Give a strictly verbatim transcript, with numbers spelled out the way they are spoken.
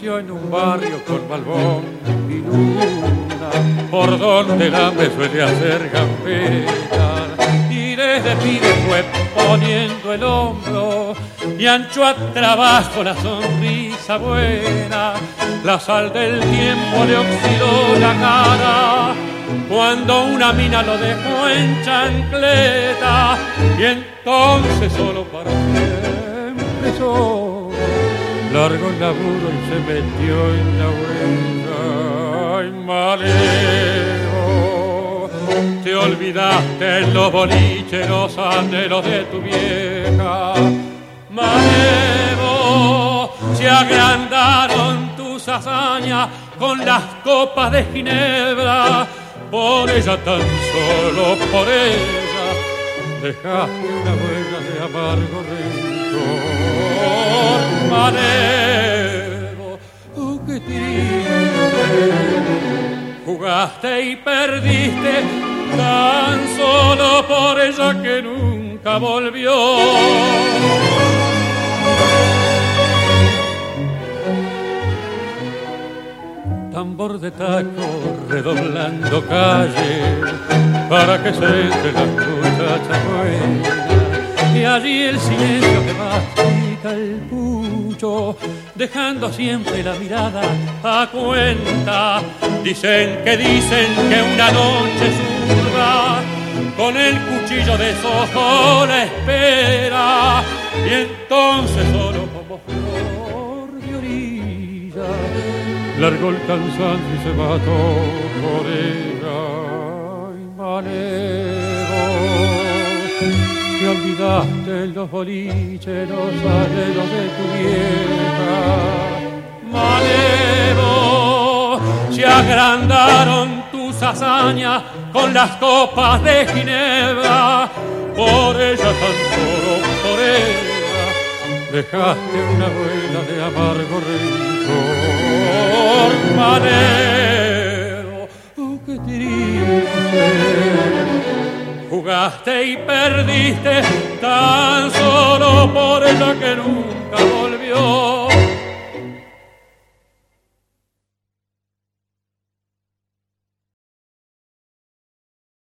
creció en un barrio con balbón y luna, por donde la me suele hacer gambetas. Y desde pibe fue poniendo el hombro y ancho a trabajo la sonrisa buena. La sal del tiempo le oxidó la cara cuando una mina lo dejó en chancleta, y entonces solo para siempre solo largó el laburo y se metió en la huella. Ay, malevo, te olvidaste en los boliches los anhelos de tu vieja. Malevo, se agrandaron tus hazañas con las copas de ginebra. Por ella, tan solo por ella, dejaste una huella de amargo rencor. Malevo, oh, qué triste, jugaste y perdiste tan solo por ella que nunca volvió. Tambor de taco redoblando calle para que se entre la muchacha buena, y allí el silencio que mastica el pucho, dejando siempre la mirada a cuenta. Dicen que dicen que una noche zurda con el cuchillo de sojo la espera, y entonces solo como flor de orilla largó el cansancio y se mató por ella. Ay, malevo, te olvidaste en los boliches los anhelos de tu vieja. Malevo, se agrandaron tus hazañas con las copas de ginebra. Por ella, tan solo por ella, dejaste una huella de amargo rencor. Malevo, oh, qué triste, jugaste y perdiste tan solo por ella que